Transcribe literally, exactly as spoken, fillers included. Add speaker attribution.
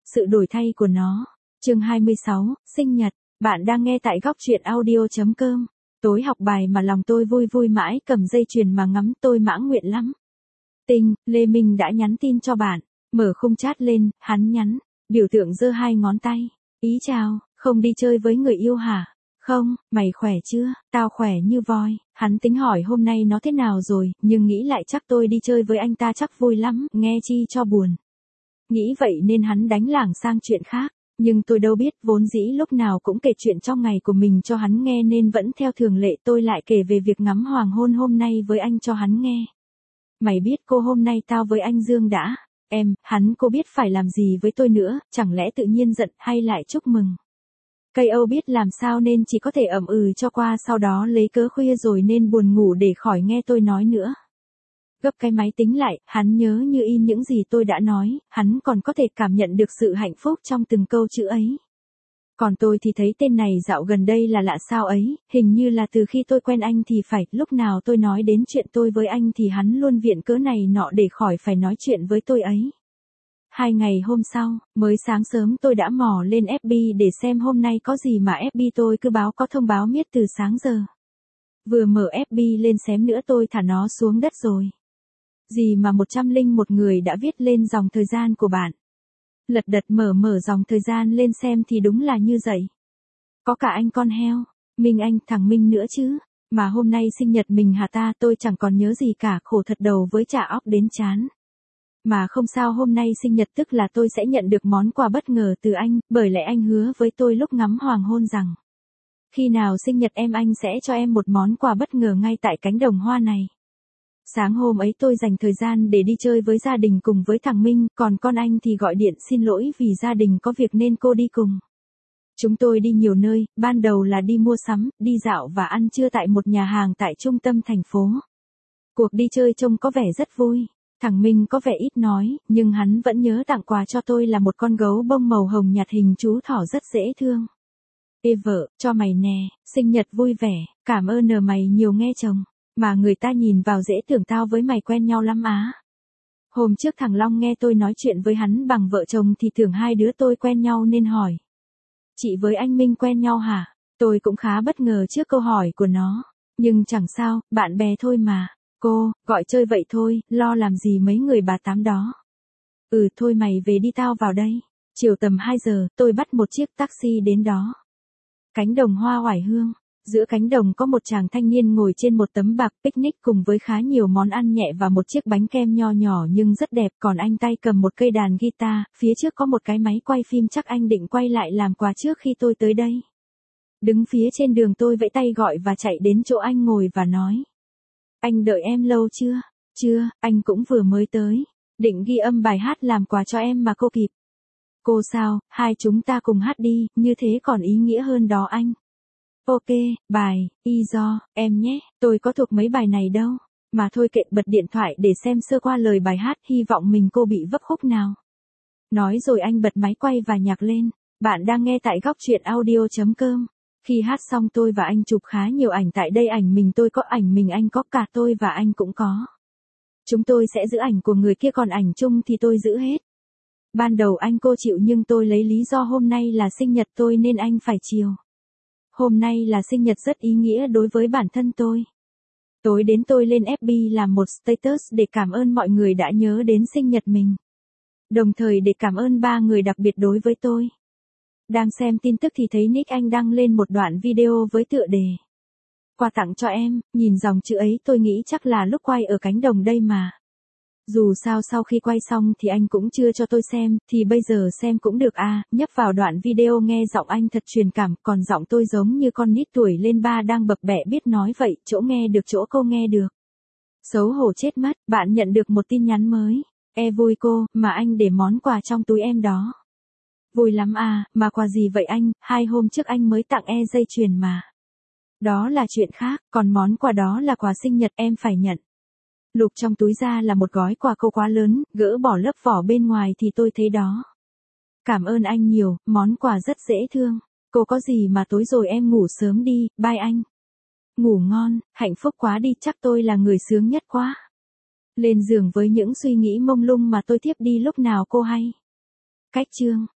Speaker 1: sự đổi thay của nó. Chương hai mươi sáu, sinh nhật. Bạn đang nghe tại góc truyện audio chấm com. Tối học bài mà lòng tôi vui vui mãi, cầm dây chuyền mà ngắm, tôi mãn nguyện lắm. Tinh, Lê Minh đã nhắn tin cho bạn. Mở khung chat lên, hắn nhắn. Biểu tượng giơ hai ngón tay. Ý chào, không đi chơi với người yêu hả? Không, mày khỏe chưa? Tao khỏe như voi. Hắn tính hỏi hôm nay nó thế nào rồi, nhưng nghĩ lại chắc tôi đi chơi với anh ta chắc vui lắm, nghe chi cho buồn. Nghĩ vậy nên hắn đánh lảng sang chuyện khác. Nhưng tôi đâu biết, vốn dĩ lúc nào cũng kể chuyện trong ngày của mình cho hắn nghe nên vẫn theo thường lệ tôi lại kể về việc ngắm hoàng hôn hôm nay với anh cho hắn nghe. Mày biết cô hôm nay tao với anh Dương đã. Em, hắn cô biết phải làm gì với tôi nữa, chẳng lẽ tự nhiên giận hay lại chúc mừng. Cây Âu biết làm sao nên chỉ có thể ậm ừ cho qua, sau đó lấy cớ khuya rồi nên buồn ngủ để khỏi nghe tôi nói nữa. Gấp cái máy tính lại, hắn nhớ như in những gì tôi đã nói, hắn còn có thể cảm nhận được sự hạnh phúc trong từng câu chữ ấy. Còn tôi thì thấy tên này dạo gần đây là lạ sao ấy, hình như là từ khi tôi quen anh thì phải, lúc nào tôi nói đến chuyện tôi với anh thì hắn luôn viện cớ này nọ để khỏi phải nói chuyện với tôi ấy. Hai ngày hôm sau, mới sáng sớm tôi đã mò lên ép bê để xem hôm nay có gì mà ép bê tôi cứ báo có thông báo miết từ sáng giờ. Vừa mở ép bê lên xem nữa tôi thả nó xuống đất rồi. Gì mà một trăm lẻ một người đã viết lên dòng thời gian của bạn. Lật đật mở mở dòng thời gian lên xem thì đúng là như vậy. Có cả anh con heo, Minh Anh, thằng Minh nữa chứ. Mà hôm nay sinh nhật mình hả ta, tôi chẳng còn nhớ gì cả, khổ thật đầu với chả óc đến chán. Mà không sao, hôm nay sinh nhật tức là tôi sẽ nhận được món quà bất ngờ từ anh, bởi lẽ anh hứa với tôi lúc ngắm hoàng hôn rằng khi nào sinh nhật em anh sẽ cho em một món quà bất ngờ ngay tại cánh đồng hoa này. Sáng hôm ấy tôi dành thời gian để đi chơi với gia đình cùng với thằng Minh, còn con anh thì gọi điện xin lỗi vì gia đình có việc nên cô đi cùng. Chúng tôi đi nhiều nơi, ban đầu là đi mua sắm, đi dạo và ăn trưa tại một nhà hàng tại trung tâm thành phố. Cuộc đi chơi trông có vẻ rất vui. Thằng Minh có vẻ ít nói, nhưng hắn vẫn nhớ tặng quà cho tôi là một con gấu bông màu hồng nhạt hình chú thỏ rất dễ thương. Ê vợ, cho mày nè, sinh nhật vui vẻ, cảm ơn nờ mày nhiều nghe chồng. Mà người ta nhìn vào dễ tưởng tao với mày quen nhau lắm á. Hôm trước thằng Long nghe tôi nói chuyện với hắn bằng vợ chồng thì tưởng hai đứa tôi quen nhau nên hỏi. Chị với anh Minh quen nhau hả? Tôi cũng khá bất ngờ trước câu hỏi của nó. Nhưng chẳng sao, bạn bè thôi mà. Cô, gọi chơi vậy thôi, lo làm gì mấy người bà tám đó. Ừ thôi mày về đi, tao vào đây. Chiều tầm hai giờ, tôi bắt một chiếc taxi đến đó. Cánh đồng hoa oải hương. Giữa cánh đồng có một chàng thanh niên ngồi trên một tấm bạc picnic cùng với khá nhiều món ăn nhẹ và một chiếc bánh kem nho nhỏ nhưng rất đẹp, còn anh tay cầm một cây đàn guitar, phía trước có một cái máy quay phim, chắc anh định quay lại làm quà trước khi tôi tới đây. Đứng phía trên đường tôi vẫy tay gọi và chạy đến chỗ anh ngồi và nói. Anh đợi em lâu chưa? Chưa, anh cũng vừa mới tới. Định ghi âm bài hát làm quà cho em mà cô kịp. Cô sao, hai chúng ta cùng hát đi, như thế còn ý nghĩa hơn đó anh. Ok, bài, y do, em nhé, tôi có thuộc mấy bài này đâu. Mà thôi kệ, bật điện thoại để xem sơ qua lời bài hát, hy vọng mình cô bị vấp khúc nào. Nói rồi anh bật máy quay và nhạc lên. Bạn đang nghe tại góc truyện audio chấm com. Khi hát xong tôi và anh chụp khá nhiều ảnh tại đây, ảnh mình tôi có, ảnh mình anh có, cả tôi và anh cũng có. Chúng tôi sẽ giữ ảnh của người kia còn ảnh chung thì tôi giữ hết. Ban đầu anh cô chịu nhưng tôi lấy lý do hôm nay là sinh nhật tôi nên anh phải chiều. Hôm nay là sinh nhật rất ý nghĩa đối với bản thân tôi. Tối đến tôi lên ép bê làm một status để cảm ơn mọi người đã nhớ đến sinh nhật mình. Đồng thời để cảm ơn ba người đặc biệt đối với tôi. Đang xem tin tức thì thấy Nick Anh đăng lên một đoạn video với tựa đề quà tặng cho em, nhìn dòng chữ ấy tôi nghĩ chắc là lúc quay ở cánh đồng đây mà. Dù sao sau khi quay xong thì anh cũng chưa cho tôi xem, thì bây giờ xem cũng được à, nhấp vào đoạn video nghe giọng anh thật truyền cảm, còn giọng tôi giống như con nít tuổi lên ba đang bập bẹ biết nói vậy, chỗ nghe được chỗ cô nghe được. Xấu hổ chết mất, bạn nhận được một tin nhắn mới. E vui cô, mà anh để món quà trong túi em đó. Vui lắm à, mà quà gì vậy anh, hai hôm trước anh mới tặng e dây chuyền mà. Đó là chuyện khác, còn món quà đó là quà sinh nhật em phải nhận. Lục trong túi ra là một gói quà cô quá lớn, gỡ bỏ lớp vỏ bên ngoài thì tôi thấy đó. Cảm ơn anh nhiều, món quà rất dễ thương. Cô có gì mà tối rồi em ngủ sớm đi, bye anh. Ngủ ngon, hạnh phúc quá đi, chắc tôi là người sướng nhất quá. Lên giường với những suy nghĩ mông lung mà tôi thiếp đi lúc nào cô hay. Cách chương.